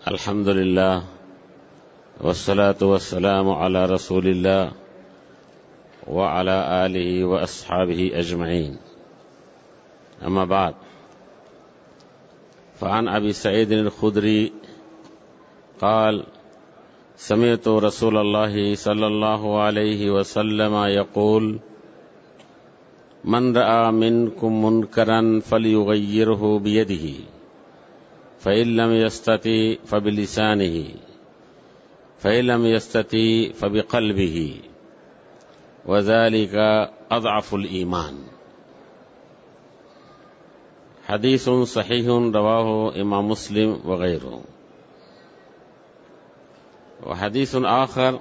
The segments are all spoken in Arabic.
अल्हम्दुलिल्लाह वस्सलातु वस्सलामु अला रसूलिल्लाह व अला आलिहि व अस्हाबिहि अजमईन। अम्मा बाद, फ़अन अबी सईद अल-खुदरी क़ाल समिअतु रसूलल्लाहि सल्लल्लाहु अलैहि वसल्लम यक़ूल मन रआ मिनकुम मुनकरन फलयुग़य्यिरहु बियदिही फ़इन लम यस्तति फ़बिलिसानिही फ़इन लम यस्तति फ़बिक़ल्बिही वज़ालिका अज़अफ़ुल ईमान। हदीसुन सहीहुन रवाहु इमाम मुस्लिम वग़ैरुहु। व हदीसुन आखर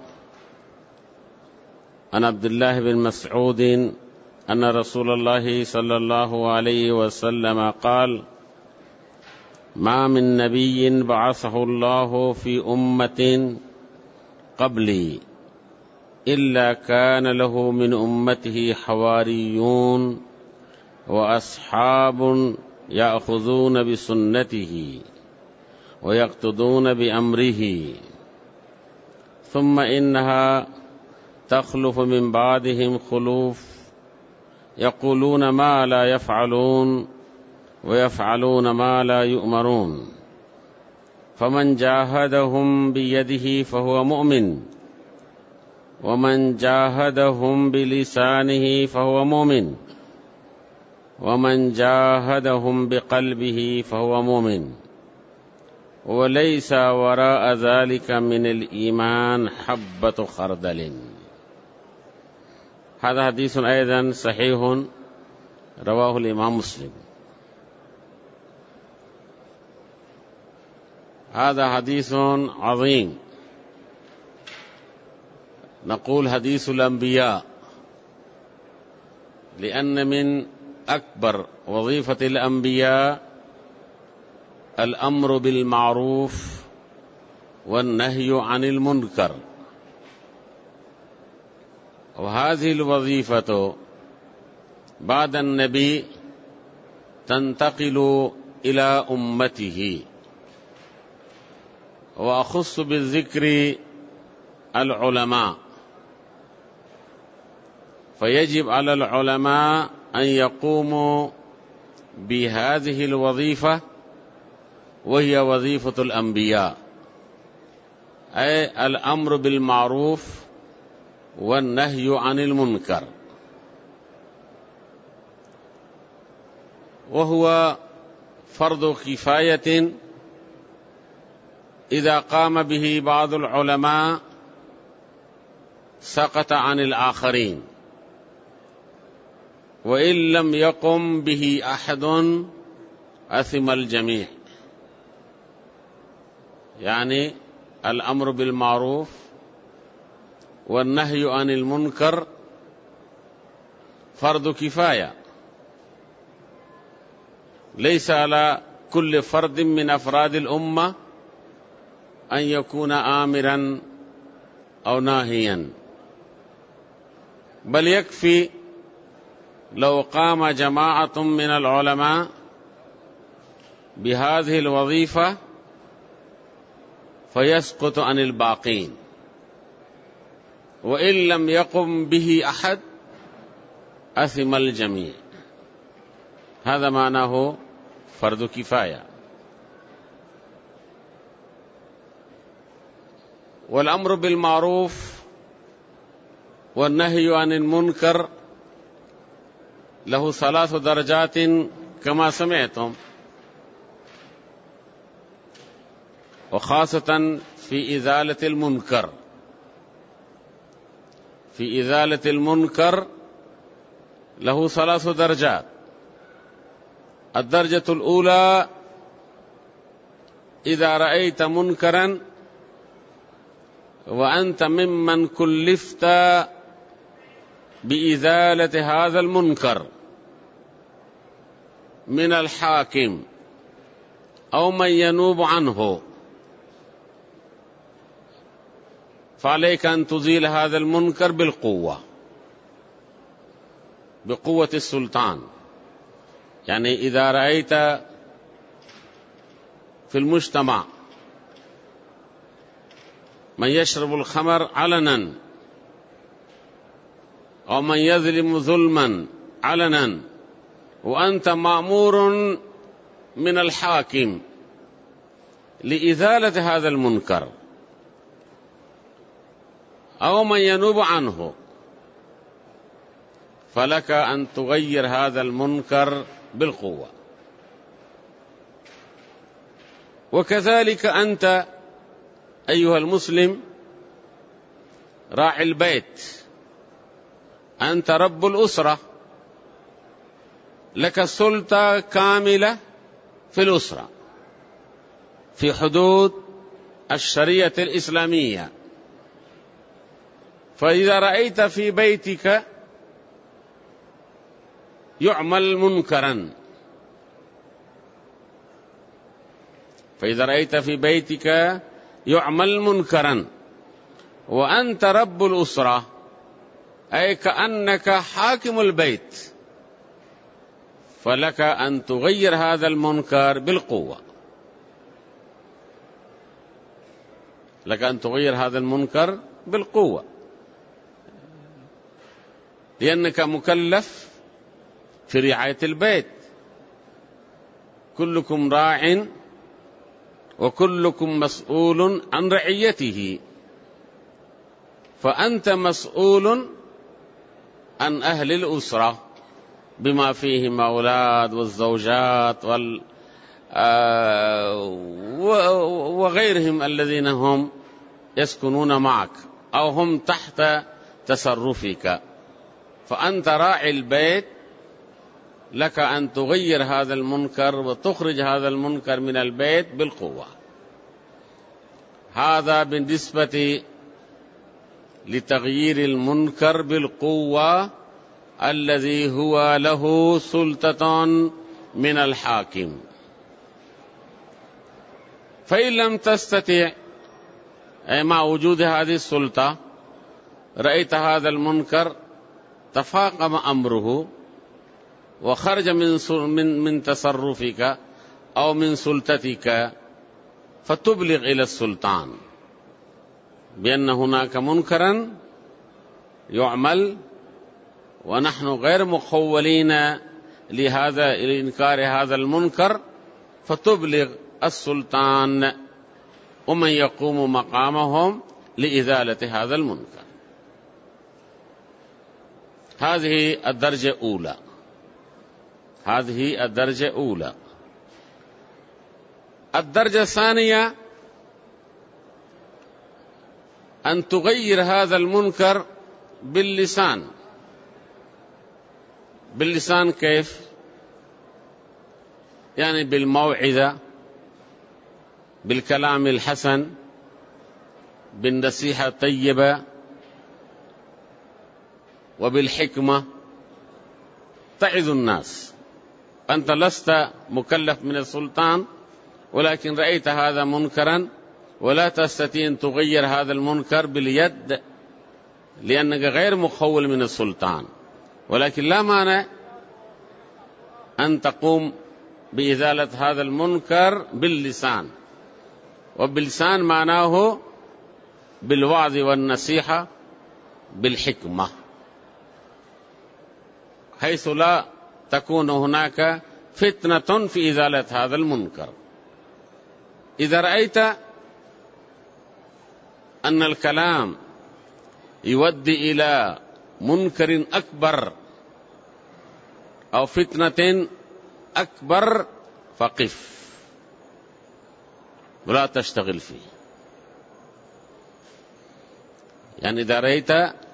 अन अब्दुल्लाह बिन मसऊद अन्न रसूलल्लाहि सल्लल्लाहु अलैहि वसल्लम क़ाल मा मिन नबिय्यिन बअसहुल्लाहु फी उम्मतिन क़ब्ली इल्ला कान लहु मिन उम्मतिही हवारियून व अस्हाबुन याख़ुज़ून बिसुन्नतिही व यक़्तदून बिअम्रिही सुम्मा इन्नहा तख़लुफ़ु मिन बादिहिम ख़ुलूफ़ यक़ूलून मा ला यफ़अलून व यफ़अलून मा ला युअमरून फ़मन जाहदहुम बियदिही फ़हुव मुअमिन वमन जाहदहुम बिलिसानिही फ़हुव मुमिन वमन जाहदहुम बिक़ल्बिही फ़हुव मुमिन वलैसा वराअ ज़ालिका मिनल ईमान हब्बतु खरदलिन। हाज़ा हदीसुन अयज़न सहीहुन रवाहुल इमाम मुस्लिम। हाज़ा हदीसुन अज़ीम नक़ूल हदीसुल अंबिया लिअन्न मिन अकबर वज़ीफ़तिल अंबिया अल अम्रु बिल मारूफ वन नह्यु अनिल मुनकर व हाज़िहिल वज़ीफ़तु बादन नबी तंतक़िलु इला उम्मतिही व अख़ुस्सु बिज़िक्रि अल उलमा फ़यजिब अलल उलमा अन यक़ूमू बिहाज़िहिल वज़ीफ़ा वहिय वज़ीफ़तुल अंबिया ऐ अल अम्रु बिल मारूफ वन नह्यु अनिल मुनकर व हुवा फ़र्दु किफ़ायतिन इज़ा क़ाम बिही बाज़ुल उलमा सक़त अनिल आख़रीन व इन लम यक़ुम बिही अहदुन असिमल जमी। यानी अल अम्र बिल मारूफ व नह्यु अनिल मुनकर फ़र्दु किफ़ाया लैसा अला कुल्लि फ़र्दिन मिन अफ़रादिल उम्मा अन यकूना आमिरन औ नाहियन बल यक्फ़ी लौ क़ाम जमाअतुम मिनल उलमा बिहाज़िहिल वज़ीफ़ा फ़यस्क़ुतु अनिल बाक़ीन व इन लम यक़ुम बिही अहद असिमल जमी। हाज़ा मानाहु फ़र्दु किफ़ाया। वल अम्रु बिल मारूफ व नह्यु अनिल मुनकर लहु सलासु दरजातिन कमा समिअतुम व ख़ासतन फ़ी इज़ालतिल मुनकर लहु सलासु दरजात। अद्दरजतुल ऊला इज़ा रअयत मुनकरन व अंत मिम्मन कुल्लिफ़्त बिइज़ालति हाज़ल मुनकर मिनल हाकिम औ मन यनूब अन्हु फ़अलैका अन तुज़ील हाज़ल मुनकर बिलक़ुव्वा बिक़ुव्वति सुल्तान। यानी इज़ा रअयत फिल मुज्तमा من يشرب الخمر علنا أو من يظلم ظلما علنا وأنت مأمور من الحاكم لإزالة هذا المنكر، أو من ينوب عنه، فلك أن تغير هذا المنكر بالقوة. وكذلك أنت أيها المسلم راعي البيت، أنت رب الأسرة، لك سلطة كاملة في الأسرة في حدود الشريعة الإسلامية. فإذا رأيت في بيتك يعمل منكرا، فإذا رأيت في بيتك يعمل منكرا وأنت رب الأسرة، أي كأنك حاكم البيت، فلك أن تغير هذا المنكر بالقوة، لك أن تغير هذا المنكر بالقوة، لأنك مكلف في رعاية البيت. كلكم راع وكلكم مسؤول عن رعيته، فأنت مسؤول عن أهل الأسرة بما فيهم أولاد والزوجات وغيرهم الذين هم يسكنون معك أو هم تحت تصرفك. فأنت راعي البيت، لك أن تغير هذا المنكر وتخرج هذا المنكر من البيت بالقوة. هذا بالنسبة لتغيير المنكر بالقوة الذي هو له سلطة من الحاكم. فإن لم تستطع أي مع وجود هذه السلطة رأيت هذا المنكر تفاقم أمره وخرج من تصرفك أو من سلطتك، فتبلغ إلى السلطان بأن هناك منكرا يعمل ونحن غير مخولين لإنكار هذا المنكر، فتبلغ السلطان ومن يقوم مقامهم لإزالة هذا المنكر. هذه الدرجة الأولى، هذه الدرجة الأولى. الدرجة الثانية أن تغير هذا المنكر باللسان. باللسان كيف؟ يعني بالموعظة، بالكلام الحسن، بالنصيحة الطيبة، وبالحكمة تعظ الناس. أنت لست مكلف من السلطان، ولكن رأيت هذا منكرا ولا تستطيع أن تغير هذا المنكر باليد لأنك غير مخول من السلطان، ولكن لا مانع أن تقوم بإزالة هذا المنكر باللسان. وباللسان معناه بالوعظ والنصيحة بالحكمة، حيث لا تكون هناك فتنة في إزالة هذا المنكر. إذا رأيت أن الكلام يؤدي إلى منكر أكبر أو فتنة أكبر فقف ولا تشتغل فيه. يعني إذا رأيت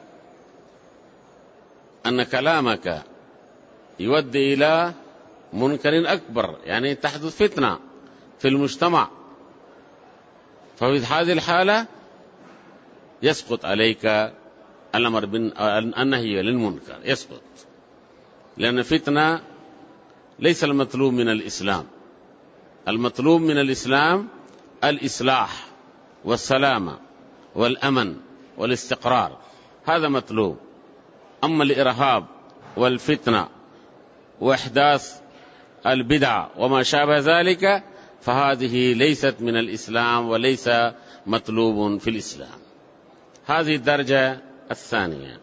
أن كلامك يؤدي إلى منكر أكبر، يعني تحدث فتنة في المجتمع، ففي هذه الحالة يسقط عليك الأمر بالنهي للمنكر، يسقط، لأن فتنة ليس المطلوب من الإسلام. المطلوب من الإسلام الإصلاح والسلامة والأمن والاستقرار، هذا مطلوب. أما الإرهاب والفتنة وإحداث البدع وما شابه ذلك فهذه ليست من الإسلام وليس مطلوب في الإسلام. هذه الدرجة الثانية.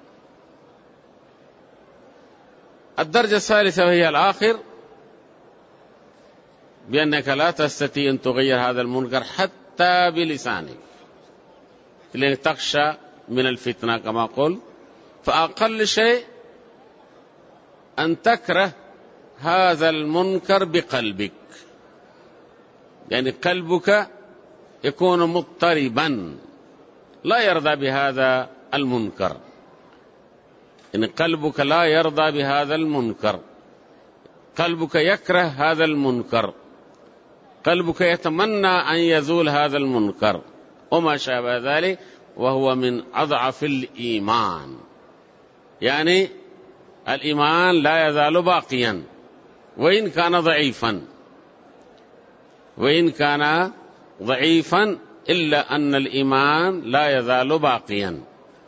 الدرجة الثالثة وهي الآخر، بأنك لا تستطيع أن تغير هذا المنكر حتى بلسانك، لأنك تخشى من الفتنة كما قلت. فأقل شيء أن تكره هذا المنكر بقلبك، يعني قلبك يكون مضطربا لا يرضى بهذا المنكر، إن قلبك لا يرضى بهذا المنكر، قلبك يكره هذا المنكر، قلبك يتمنى أن يزول هذا المنكر وما شابه ذلك، وهو من أضعف الإيمان. يعني الإيمان لا يزال باقيا وإن كان ضعيفا، وإن كان ضعيفا إلا أن الإيمان لا يزال باقيا.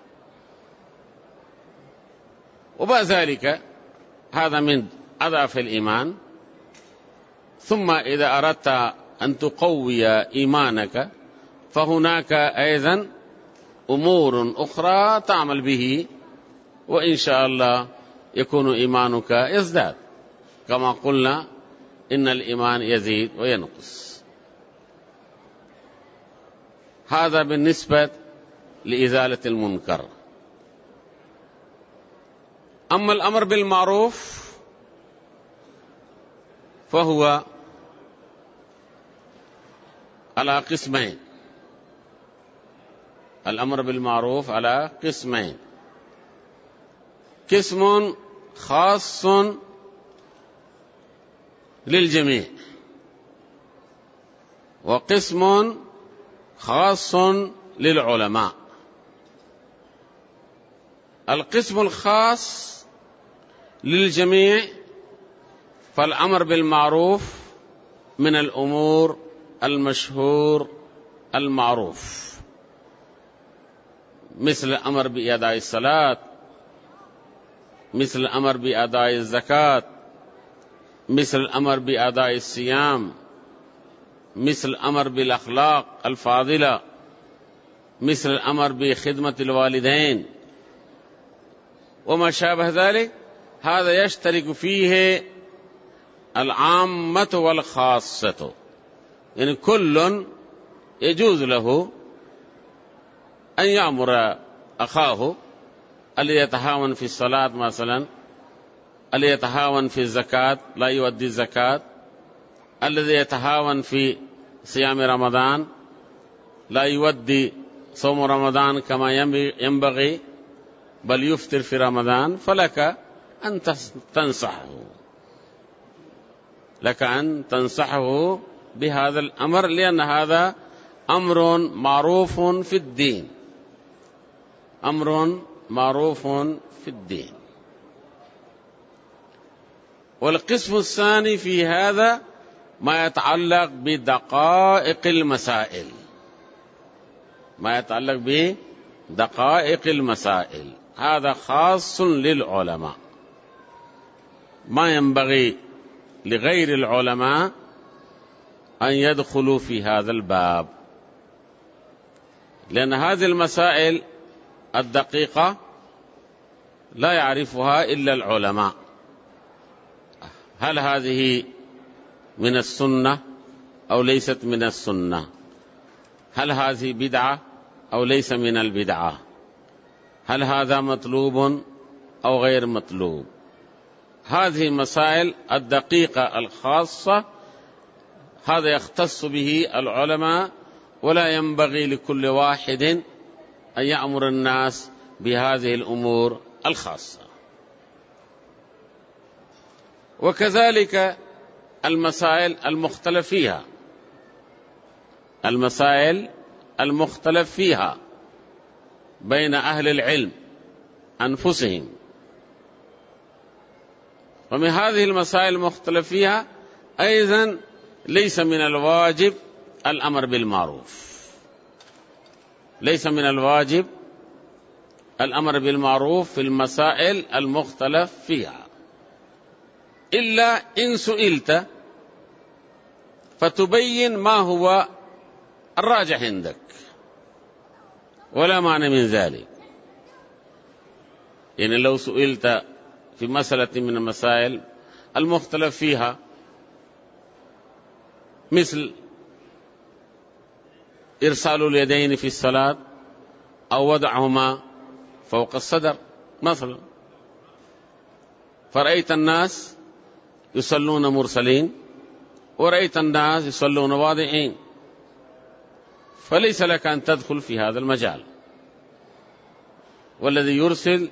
وبعد ذلك هذا من أضعف الإيمان. ثم إذا أردت أن تقوي إيمانك فهناك أيضا أمور أخرى تعمل به، وإن شاء الله يكون إيمانك يزداد. كما قلنا إن الإيمان يزيد وينقص. هذا بالنسبة لإزالة المنكر. أما الأمر بالمعروف فهو على قسمين. الأمر بالمعروف على قسمين: قسم خاص للجميع، وقسم خاص للعلماء. القسم الخاص للجميع فالأمر بالمعروف من الأمور المشهور المعروف، مثل الأمر بأداء الصلاة، مثل الأمر بأداء الزكاة، مثل الأمر بأداء الصيام، مثل الأمر بالأخلاق الفاضلة، مثل الأمر بخدمة الوالدين وما شابه ذلك. هذا يشترك فيه العامة والخاصة، يعني كل يجوز له أن يأمر أخاه الذي يتهاون في الصلاة مثلا، الذي يتهاون في الزكاة لا يؤدي الزكاة، الذي يتهاون في صيام رمضان لا يؤدي صوم رمضان كما ينبغي بل يفطر في رمضان، فلك أن تنصحه، لك أن تنصحه بهذا الأمر، لأن هذا أمر معروف في الدين، أمر معروف في الدين. والقسم الثاني في هذا ما يتعلق بدقائق المسائل، ما يتعلق بدقائق المسائل، هذا خاص للعلماء، ما ينبغي لغير العلماء أن يدخلوا في هذا الباب، لأن هذه المسائل الدقيقة لا يعرفها إلا العلماء. هل هذه من السنة أو ليست من السنة؟ هل هذه بدعة أو ليس من البدعة؟ هل هذا مطلوب أو غير مطلوب؟ هذه المسائل الدقيقة الخاصة هذا يختص به العلماء، ولا ينبغي لكل واحد أن يأمر الناس بهذه الأمور الخاصة. وكذلك المسائل المختلف فيها، المسائل المختلف فيها بين أهل العلم أنفسهم، ومن هذه المسائل المختلف فيها أيضا ليس من الواجب الأمر بالمعروف، ليس من الواجب الأمر بالمعروف في المسائل المختلف فيها، إلا إن سئلت فتبين ما هو الراجح عندك، ولا معنى من ذلك. يعني لو سئلت في مسألة من المسائل المختلف فيها، مثل إرسال اليدين في الصلاة أو وضعهما فوق الصدر مثلا، فرأيت الناس يصلون مرسلين ورأيت الناس يصلون واضعين، فليس لك أن تدخل في هذا المجال، والذي يرسل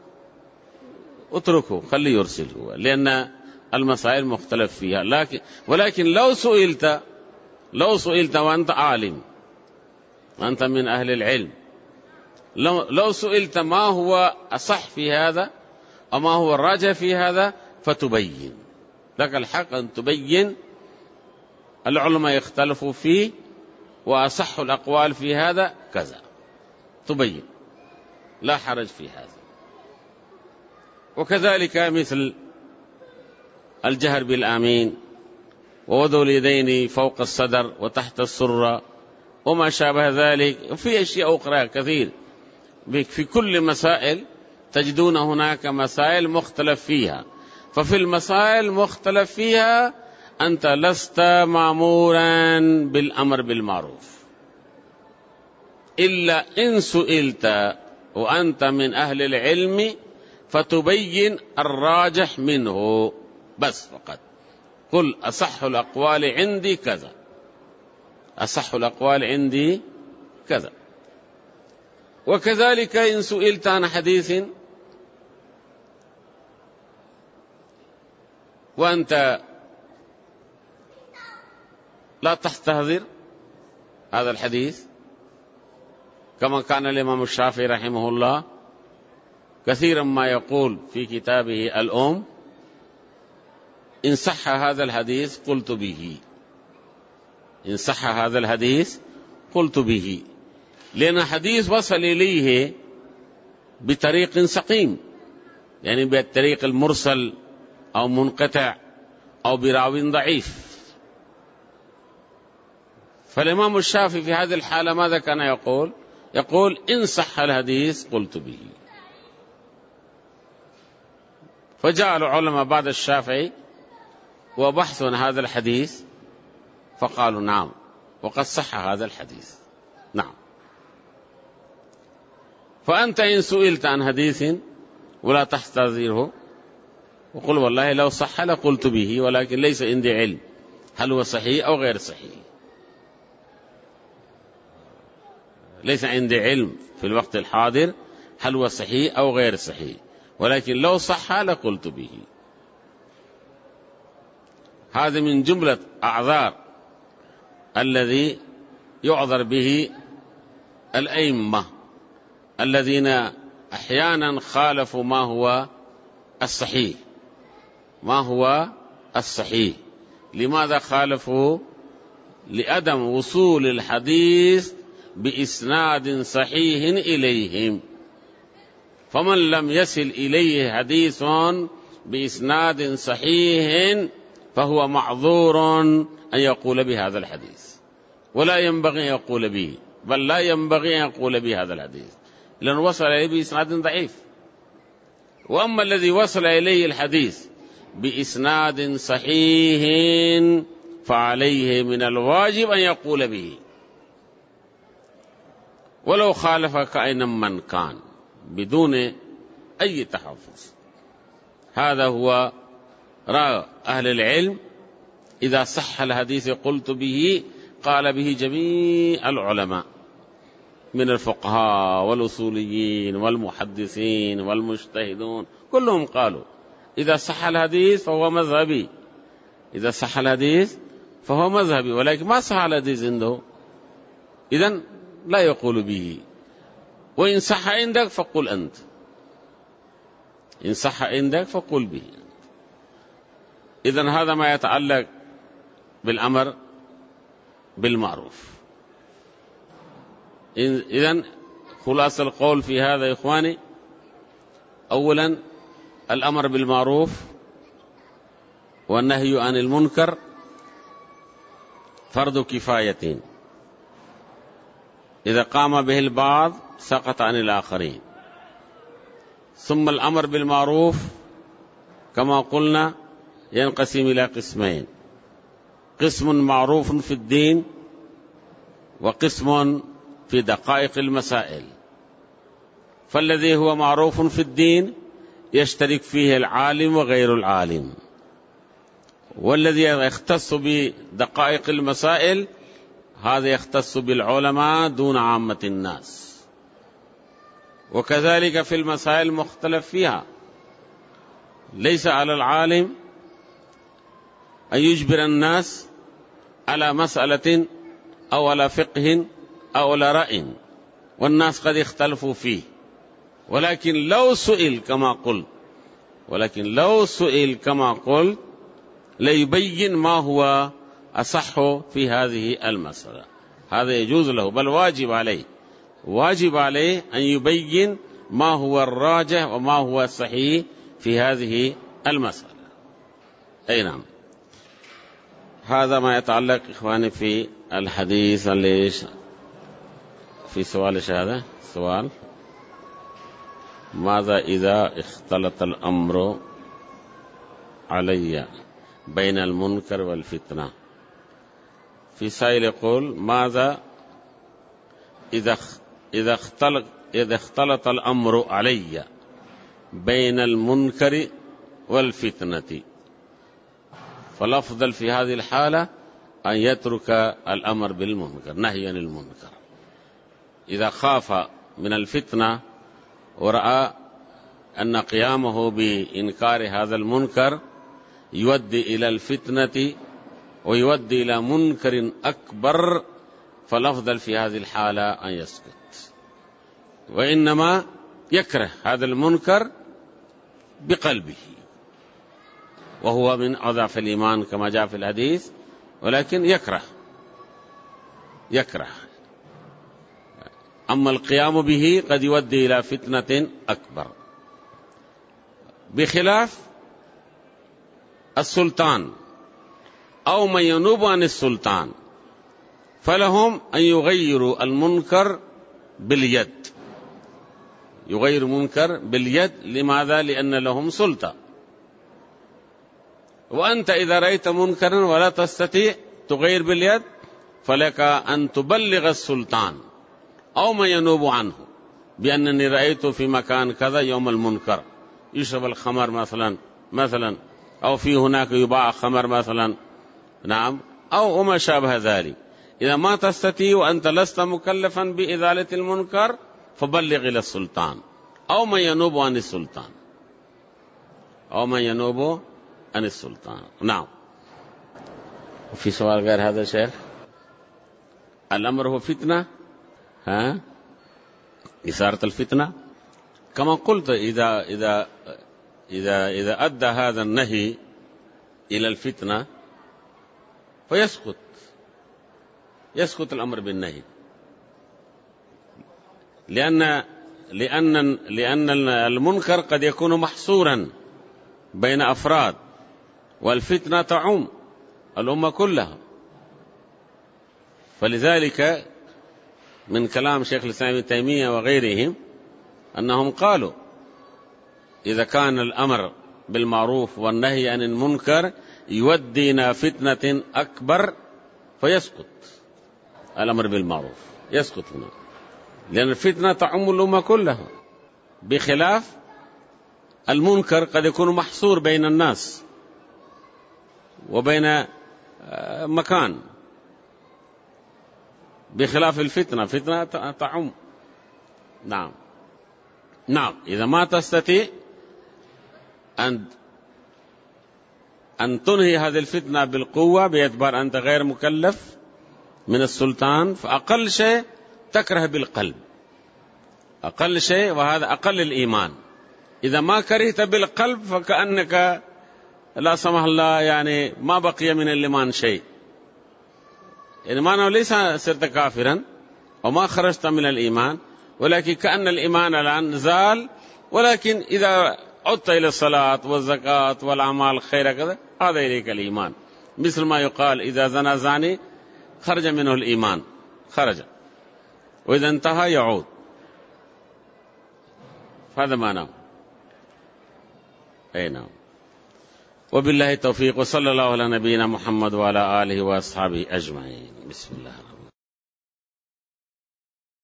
اتركه، خليه يرسل هو، لأن المسائل مختلف فيها. ولكن لو سئلت وأنت عالم وأنت من أهل العلم، لو سئلت ما هو أصح في هذا وما هو الراجح في هذا، فتبين، لك الحق أن تبين. العلماء يختلفوا فيه وأصح الأقوال في هذا كذا، تبين، لا حرج في هذا. وكذلك مثل الجهر بالآمين ووضع اليدين فوق الصدر وتحت السرة وما شابه ذلك، في أشياء أخرى كثير. في كل مسائل تجدون هناك مسائل مختلف فيها، ففي المسائل المختلف فيها أنت لست مأمورا بالأمر بالمعروف، إلا إن سئلت وأنت من أهل العلم فتبين الراجح منه بس فقط. قل أصح الأقوال عندي كذا، أصح الأقوال عندي كذا. وكذلك إن سئلت عن حديث وأنت لا تستحضر هذا الحديث، كما كان الإمام الشافعي رحمه الله كثيرا ما يقول في كتابه الأم: إن صح هذا الحديث قلت به، إن صح هذا الحديث قلت به، لأن حديث وصل إليه بطريق سقيم، يعني بالطريق المرسل أو منقطع أو براو ضعيف. فالإمام الشافعي في هذه الحالة ماذا كان يقول؟ يقول: إن صح الحديث قلت به. فجاء العلماء بعد الشافعي وبحثوا عن هذا الحديث فقالوا: نعم، وقد صح هذا الحديث، نعم. فأنت إن سئلت عن حديث ولا تحتذره وقل: والله لو صح لقلت به، ولكن ليس عندي علم هل هو صحيح أو غير صحيح، ليس عندي علم في الوقت الحاضر هل هو صحيح أو غير صحيح، ولكن لو صح لقلت به. هذا من جملة أعذار الذي يعذر به الأئمة الذين أحيانا خالفوا ما هو الصحيح. ما هو الصحيح؟ لماذا خالفوا؟ لعدم وصول الحديث بإسناد صحيح إليهم. فمن لم يصل إليه حديث بإسناد صحيح فهو معذور أن يقول بهذا الحديث، ولا ينبغي أن يقول به، بل لا ينبغي أن يقول بهذا الحديث لأنه وصل إليه بإسناد ضعيف. وأما الذي وصل إليه الحديث بإسناد صحيح فعليه من الواجب أن يقول به ولو خالف كائنا من كان بدون أي تحفظ. هذا هو رأي أهل العلم. إذا صح الحديث قلت به، قال به جميع العلماء من الفقهاء والأصوليين والمحدثين والمجتهدون، كلهم قالوا إذا صح الحديث فهو مذهبي، إذا صح الحديث فهو مذهبي. ولكن ما صح الحديث عنده، إذن لا يقول به. وإن صح عندك فقل أنت، إن صح عندك فقل به. إذن هذا ما يتعلق بالأمر بالمعروف. إذن خلاصة القول في هذا يا إخواني: أولا الأمر بالمعروف والنهي عن المنكر فرض كفاية، إذا قام به البعض سقط عن الآخرين. ثم الأمر بالمعروف كما قلنا ينقسم إلى قسمين: قسم معروف في الدين، وقسم في دقائق المسائل. فالذي هو معروف في الدين يشترك فيه العالم وغير العالم، والذي يختص بدقائق المسائل هذا يختص بالعلماء دون عامة الناس. وكذلك في المسائل المختلف فيها، ليس على العالم أن يجبر الناس على مسألة أو على فقه أو على رأي، والناس قد اختلفوا فيه، ولكن لو سئل كما قلت ليبين ما هو أصح في هذه المسألة. هذا يجوز له، بل واجب عليه أن يبين ما هو الراجح وما هو الصحيح في هذه المسألة. أي نعم. هذا ما يتعلق إخواني في الحديث ليش في سؤال هذا سؤال: ماذا إذا اختلط الأمر علي بين المنكر والفتنة؟ في سائل يقول: ماذا إذا اختلط الأمر علي بين المنكر والفتنة؟ فالأفضل في هذه الحالة أن يترك الأمر بالمنكر، نهي عن المنكر. إذا خاف من الفتنة ورأى أن قيامه بإنكار هذا المنكر يؤدي إلى الفتنة ويؤدي إلى منكر أكبر، فالأفضل في هذه الحالة أن يسكت، وإنما يكره هذا المنكر بقلبه، وهو من أضعف الإيمان كما جاء في الحديث، ولكن يكره. أما القيام به قد يؤدي إلى فتنة أكبر، بخلاف السلطان أو من ينوب عن السلطان، فلهم أن يغيروا المنكر باليد. يغير منكر باليد، لماذا؟ لأن لهم سلطة. وأنت إذا رأيت منكرا ولا تستطيع تغير باليد، فلك أن تبلغ السلطان أو من ينوب عنه بأنني رأيت في مكان كذا يوم المنكر يشرب الخمر مثلا، أو في هناك يباع خمر مثلا، نعم، أو ما شابه ذلك. إذا ما تستطيع وأنت لست مكلفا بإزالة المنكر فبلغ إلى السلطان أو من ينوب عن السلطان. نعم. وفي سؤال غير هذا شيخ؟ الأمر هو فتنة، إثارة الفتنة كما قلت. إذا أدى هذا النهي إلى الفتنة فيسكت الأمر بالنهي، لأن المنكر قد يكون محصورا بين أفراد، والفتنة تعم الأمة كلها. فلذلك من كلام شيخ الإسلام ابن تيمية وغيرهم أنهم قالوا: إذا كان الأمر بالمعروف والنهي عن المنكر يودينا فتنة أكبر فيسكت الأمر بالمعروف، يسكت هنا، لأن الفتنة تعم الأمة كلها، بخلاف المنكر قد يكون محصور بين الناس وبين مكان، بخلاف فتنة تعم. نعم. إذا ما تستطيع أن تنهي هذه الفتنة بالقوة باعتبار أنت غير مكلف من السلطان، فأقل شيء تكره بالقلب، أقل شيء، وهذا أقل الإيمان. إذا ما كرهت بالقلب فكأنك لا سمح الله يعني ما بقي من الإيمان شيء، يعني معناه ليس صرت كافرا وما خرجت من الإيمان، ولكن كأن الإيمان الآن زال. ولكن إذا عدت إلى الصلاة والزكاة والأعمال الخير كذا، هذا إليك الإيمان. مثل ما يقال: إذا زنى زاني خرج منه الإيمان، خرج، وإذا انتهى يعود. هذا معناه. أي نعم. وبالله التوفيق، وصلى الله على نبينا محمد وعلى آله وأصحابه أجمعين. بسم الله الرحمن الرحيم.